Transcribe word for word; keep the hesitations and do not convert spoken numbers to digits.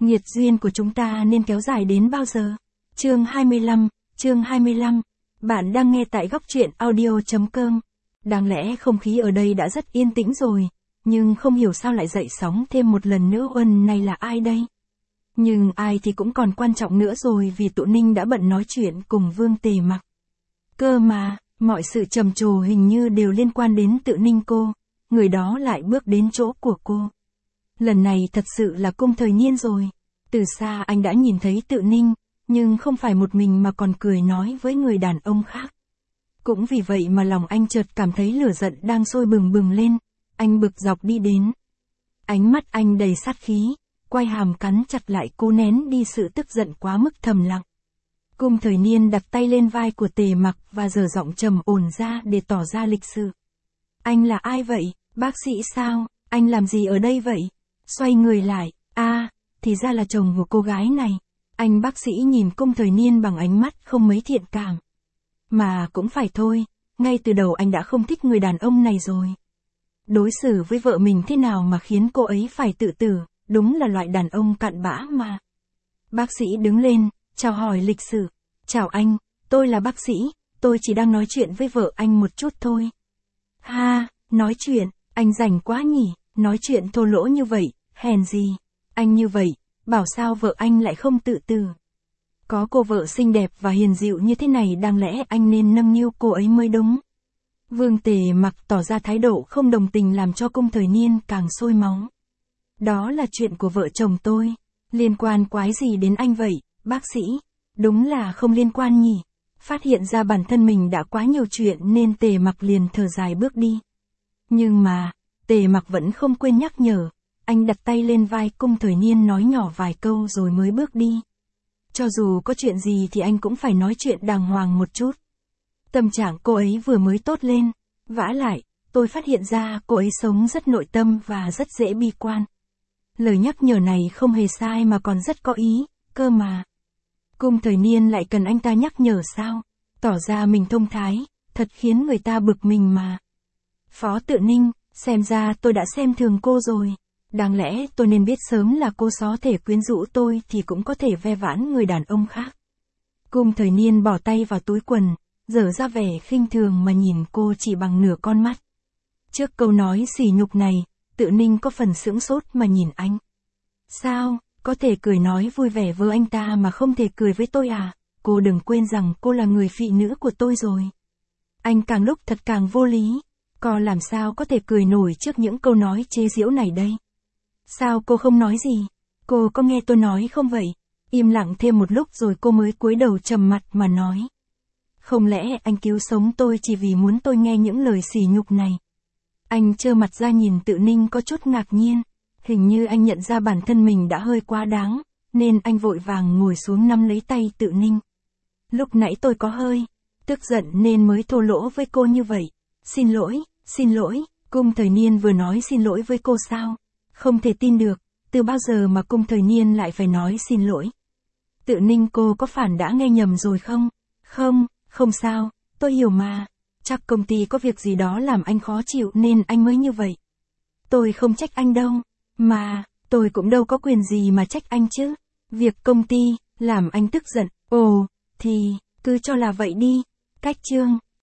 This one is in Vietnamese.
Nghiệt duyên của chúng ta nên kéo dài đến bao giờ? Chương hai mươi lăm, chương hai mươi lăm. Bạn đang nghe tại góc truyện audio chấm com. Đáng lẽ không khí ở đây đã rất yên tĩnh rồi, nhưng không hiểu sao lại dậy sóng thêm một lần nữa. Uân này là ai đây? Nhưng ai thì cũng còn quan trọng nữa rồi, vì tụi Ninh đã bận nói chuyện cùng Vương Tề Mặc. Cơ mà, mọi sự trầm trồ hình như đều liên quan đến tự Ninh cô, người đó lại bước đến chỗ của cô. Lần này thật sự là Cung Thời Niên rồi. Từ xa anh đã nhìn thấy tự Ninh, nhưng không phải một mình mà còn cười nói với người đàn ông khác. Cũng vì vậy mà lòng anh chợt cảm thấy lửa giận đang sôi bừng bừng lên, anh bực dọc đi đến. Ánh mắt anh đầy sát khí, quai hàm cắn chặt lại cố nén đi sự tức giận quá mức thầm lặng. Cung Thời Niên đặt tay lên vai của Tề Mặc và giở giọng trầm ổn ra để tỏ ra lịch sự. Anh là ai vậy? Bác sĩ sao? Anh làm gì ở đây vậy? Xoay người lại, a, à, thì ra là chồng của cô gái này. Anh bác sĩ nhìn Cung Thời Niên bằng ánh mắt không mấy thiện cảm. Mà cũng phải thôi, ngay từ đầu anh đã không thích người đàn ông này rồi. Đối xử với vợ mình thế nào mà khiến cô ấy phải tự tử, đúng là loại đàn ông cặn bã mà. Bác sĩ đứng lên, chào hỏi lịch sự. Chào anh, tôi là bác sĩ, tôi chỉ đang nói chuyện với vợ anh một chút thôi. Ha, nói chuyện, anh rảnh quá nhỉ, nói chuyện thô lỗ như vậy, hèn gì. Anh như vậy, bảo sao vợ anh lại không tự tử. Có cô vợ xinh đẹp và hiền dịu như thế này, đáng lẽ anh nên nâng niu cô ấy mới đúng. Vương Tề Mặc tỏ ra thái độ không đồng tình làm cho Cung Thời Niên càng sôi máu. Đó là chuyện của vợ chồng tôi, liên quan quái gì đến anh vậy, bác sĩ? Đúng là không liên quan nhỉ. Phát hiện ra bản thân mình đã quá nhiều chuyện nên Tề Mặc liền thở dài bước đi. Nhưng mà, Tề Mặc vẫn không quên nhắc nhở, anh đặt tay lên vai Cung Thời Niên nói nhỏ vài câu rồi mới bước đi. Cho dù có chuyện gì thì anh cũng phải nói chuyện đàng hoàng một chút. Tâm trạng cô ấy vừa mới tốt lên, vả lại, tôi phát hiện ra cô ấy sống rất nội tâm và rất dễ bi quan. Lời nhắc nhở này không hề sai mà còn rất có ý, cơ mà. Cung Thời Niên lại cần anh ta nhắc nhở sao? Tỏ ra mình thông thái, thật khiến người ta bực mình mà. Phó Tự Ninh, xem ra tôi đã xem thường cô rồi. Đáng lẽ tôi nên biết sớm là cô có thể quyến rũ tôi thì cũng có thể ve vãn người đàn ông khác. Cung Thời Niên bỏ tay vào túi quần, dở ra vẻ khinh thường mà nhìn cô chỉ bằng nửa con mắt. Trước câu nói sỉ nhục này, Tự Ninh có phần sững sốt mà nhìn anh. Sao, có thể cười nói vui vẻ với anh ta mà không thể cười với tôi à? Cô đừng quên rằng cô là người phụ nữ của tôi rồi. Anh càng lúc thật càng vô lý. Cô làm sao có thể cười nổi trước những câu nói chế giễu này đây? Sao cô không nói gì? Cô có nghe tôi nói không vậy? Im lặng thêm một lúc rồi cô mới cúi đầu trầm mặt mà nói. Không lẽ anh cứu sống tôi chỉ vì muốn tôi nghe những lời sỉ nhục này? Anh trơ mặt ra nhìn Tự Ninh có chút ngạc nhiên. Hình như anh nhận ra bản thân mình đã hơi quá đáng, nên anh vội vàng ngồi xuống nắm lấy tay Tự Ninh. Lúc nãy tôi có hơi tức giận nên mới thô lỗ với cô như vậy. Xin lỗi, xin lỗi. Cung Thời Niên vừa nói xin lỗi với cô sao? Không thể tin được, từ bao giờ mà Cung Thời Niên lại phải nói xin lỗi? Tự Ninh, cô có phản đã nghe nhầm rồi không? Không, không sao, tôi hiểu mà. Chắc công ty có việc gì đó làm anh khó chịu nên anh mới như vậy. Tôi không trách anh đâu, mà, tôi cũng đâu có quyền gì mà trách anh chứ. Việc công ty, làm anh tức giận, ồ, thì, cứ cho là vậy đi. Cách chương.